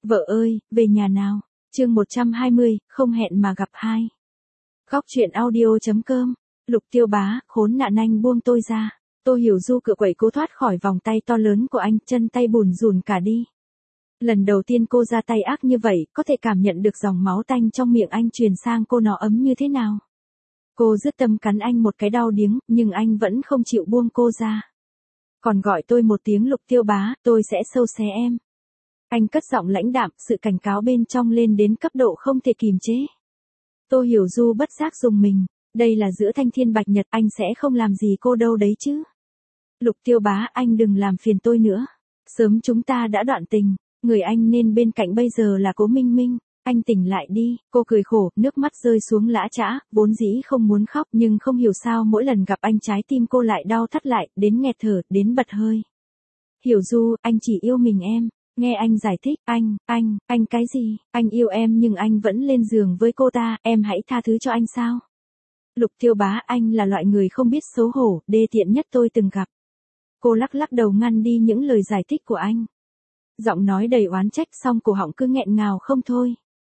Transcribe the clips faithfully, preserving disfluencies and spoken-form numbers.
Vợ ơi, về nhà nào. Chương một trăm hai mươi, không hẹn mà gặp hai. Góc truyện audio.com. Lục Tiêu Bá, khốn nạn anh buông tôi ra. Tô Hiểu Du cựa quậy cố thoát khỏi vòng tay to lớn của anh, chân tay bùn rùn cả đi. Lần đầu tiên cô ra tay ác như vậy, có thể cảm nhận được dòng máu tanh trong miệng anh truyền sang cô nó ấm như thế nào. Cô dứt tâm cắn anh một cái đau điếng, nhưng anh vẫn không chịu buông cô ra. Còn gọi tôi một tiếng Lục Tiêu Bá, tôi sẽ sâu xé em. Anh cất giọng lãnh đạm, sự cảnh cáo bên trong lên đến cấp độ không thể kìm chế. Tô Hiểu Du bất giác dùng mình, đây là giữa thanh thiên bạch nhật, anh sẽ không làm gì cô đâu đấy chứ. Lục Tiêu Bá, anh đừng làm phiền tôi nữa. Sớm chúng ta đã đoạn tình, người anh nên bên cạnh bây giờ là Cố Minh Minh. Anh tỉnh lại đi. Cô cười khổ, nước mắt rơi xuống lã chã, vốn dĩ không muốn khóc nhưng không hiểu sao mỗi lần gặp anh trái tim cô lại đau thắt lại, đến nghẹt thở, đến bật hơi. Hiểu Du, anh chỉ yêu mình em. Nghe anh giải thích, anh, anh, anh cái gì, anh yêu em nhưng anh vẫn lên giường với cô ta, em hãy tha thứ cho anh sao. Lục Tiêu Bá, anh là loại người không biết xấu hổ, đê tiện nhất tôi từng gặp. Cô lắc lắc đầu ngăn đi những lời giải thích của anh. Giọng nói đầy oán trách xong cổ họng cứ nghẹn ngào không thôi.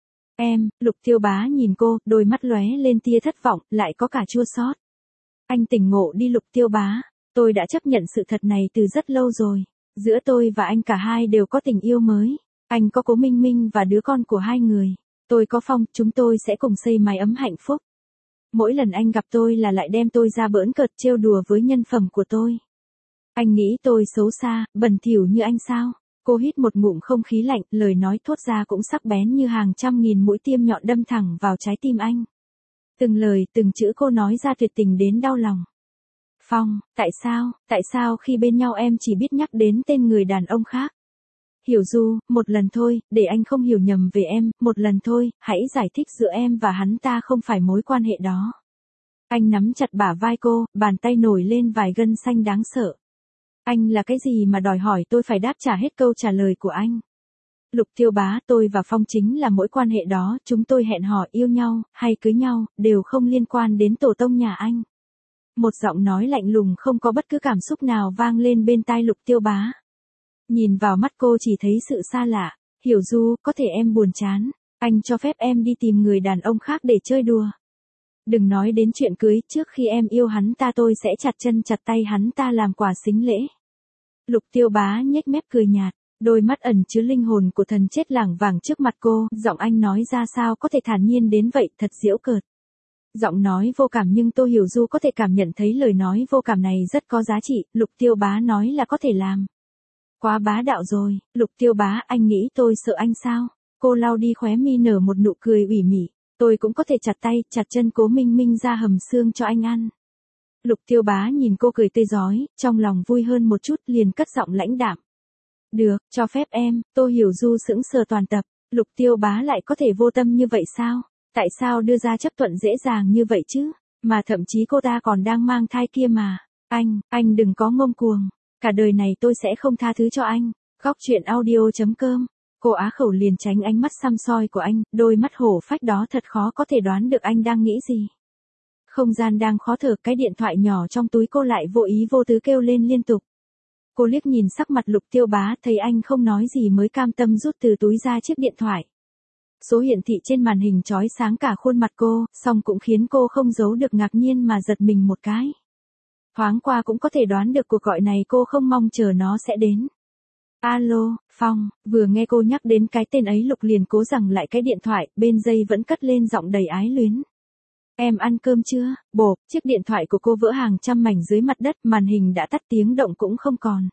Em, Lục Tiêu Bá nhìn cô, đôi mắt lóe lên tia thất vọng, lại có cả chua xót. Anh tỉnh ngộ đi Lục Tiêu Bá, tôi đã chấp nhận sự thật này từ rất lâu rồi. Giữa tôi và anh cả hai đều có tình yêu mới. Anh có Cố Minh Minh và đứa con của hai người. Tôi có Phong, chúng tôi sẽ cùng xây mái ấm hạnh phúc. Mỗi lần anh gặp tôi là lại đem tôi ra bỡn cợt trêu đùa với nhân phẩm của tôi. Anh nghĩ tôi xấu xa, bẩn thỉu như anh sao? Cô hít một ngụm không khí lạnh, lời nói thốt ra cũng sắc bén như hàng trăm nghìn mũi tiêm nhọn đâm thẳng vào trái tim anh. Từng lời, từng chữ cô nói ra tuyệt tình đến đau lòng. Phong, tại sao, tại sao khi bên nhau em chỉ biết nhắc đến tên người đàn ông khác? Hiểu Du, một lần thôi, để anh không hiểu nhầm về em, một lần thôi, hãy giải thích giữa em và hắn ta không phải mối quan hệ đó. Anh nắm chặt bả vai cô, bàn tay nổi lên vài gân xanh đáng sợ. Anh là cái gì mà đòi hỏi tôi phải đáp trả hết câu trả lời của anh? Lục Tiêu Bá, tôi và Phong chính là mỗi quan hệ đó, chúng tôi hẹn hò yêu nhau, hay cưới nhau, đều không liên quan đến tổ tông nhà anh. Một giọng nói lạnh lùng không có bất cứ cảm xúc nào vang lên bên tai Lục Tiêu Bá. Nhìn vào mắt cô chỉ thấy sự xa lạ. Hiểu Du, có thể em buồn chán, anh cho phép em đi tìm người đàn ông khác để chơi đùa. Đừng nói đến chuyện cưới, trước khi em yêu hắn ta tôi sẽ chặt chân chặt tay hắn ta làm quà sính lễ. Lục Tiêu Bá nhếch mép cười nhạt, đôi mắt ẩn chứa linh hồn của thần chết lảng vảng trước mặt cô, giọng anh nói ra sao có thể thản nhiên đến vậy, thật giễu cợt. Giọng nói vô cảm nhưng Tô Hiểu Du có thể cảm nhận thấy lời nói vô cảm này rất có giá trị, Lục Tiêu Bá nói là có thể làm. Quá bá đạo rồi, Lục Tiêu Bá, anh nghĩ tôi sợ anh sao? Cô lau đi khóe mi nở một nụ cười ủy mị, tôi cũng có thể chặt tay, chặt chân Cố Minh Minh ra hầm xương cho anh ăn. Lục Tiêu Bá nhìn cô cười tươi rói, trong lòng vui hơn một chút liền cất giọng lãnh đạm. Được, cho phép em. Tô Hiểu Du sững sờ toàn tập, Lục Tiêu Bá lại có thể vô tâm như vậy sao? Tại sao đưa ra chấp thuận dễ dàng như vậy chứ? Mà thậm chí cô ta còn đang mang thai kia mà. Anh, anh đừng có ngông cuồng. Cả đời này tôi sẽ không tha thứ cho anh. Góc truyện audio.com. Cô á khẩu liền tránh ánh mắt săm soi của anh, đôi mắt hổ phách đó thật khó có thể đoán được anh đang nghĩ gì. Không gian đang khó thở, cái điện thoại nhỏ trong túi cô lại vô ý vô tứ kêu lên liên tục. Cô liếc nhìn sắc mặt Lục Tiêu Bá, thấy anh không nói gì mới cam tâm rút từ túi ra chiếc điện thoại. Số hiển thị trên màn hình chói sáng cả khuôn mặt cô, song cũng khiến cô không giấu được ngạc nhiên mà giật mình một cái. Thoáng qua cũng có thể đoán được cuộc gọi này cô không mong chờ nó sẽ đến. Alo, Phong, vừa nghe cô nhắc đến cái tên ấy Lục liền cố giằng lại cái điện thoại, bên dây vẫn cất lên giọng đầy ái luyến. Em ăn cơm chưa? Bộp, chiếc điện thoại của cô vỡ hàng trăm mảnh dưới mặt đất, màn hình đã tắt tiếng động cũng không còn.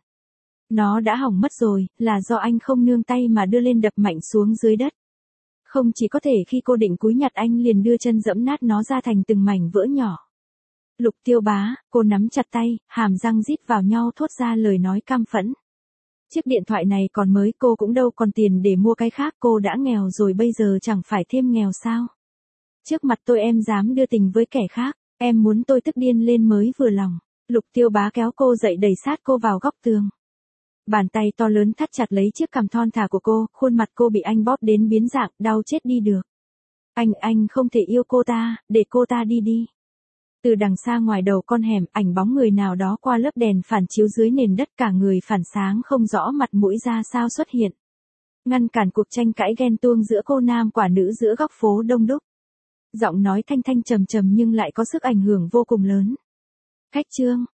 Nó đã hỏng mất rồi, là do anh không nương tay mà đưa lên đập mạnh xuống dưới đất. Không chỉ có thể khi cô định cúi nhặt anh liền đưa chân dẫm nát nó ra thành từng mảnh vỡ nhỏ. Lục Tiêu Bá, cô nắm chặt tay, hàm răng rít vào nhau thốt ra lời nói cam phẫn. Chiếc điện thoại này còn mới, cô cũng đâu còn tiền để mua cái khác, cô đã nghèo rồi bây giờ chẳng phải thêm nghèo sao? Trước mặt tôi em dám đưa tình với kẻ khác, em muốn tôi tức điên lên mới vừa lòng. Lục Tiêu Bá kéo cô dậy đẩy sát cô vào góc tường. Bàn tay to lớn thắt chặt lấy chiếc cằm thon thả của cô, khuôn mặt cô bị anh bóp đến biến dạng, đau chết đi được. Anh, anh không thể yêu cô ta, để cô ta đi đi. Từ đằng xa ngoài đầu con hẻm, ảnh bóng người nào đó qua lớp đèn phản chiếu dưới nền đất, cả người phản sáng không rõ mặt mũi ra sao xuất hiện. ngăn cản cuộc tranh cãi ghen tuông giữa cô nam quả nữ giữa góc phố đông đúc. Giọng nói thanh thanh trầm trầm nhưng lại có sức ảnh hưởng vô cùng lớn. Khách Trương,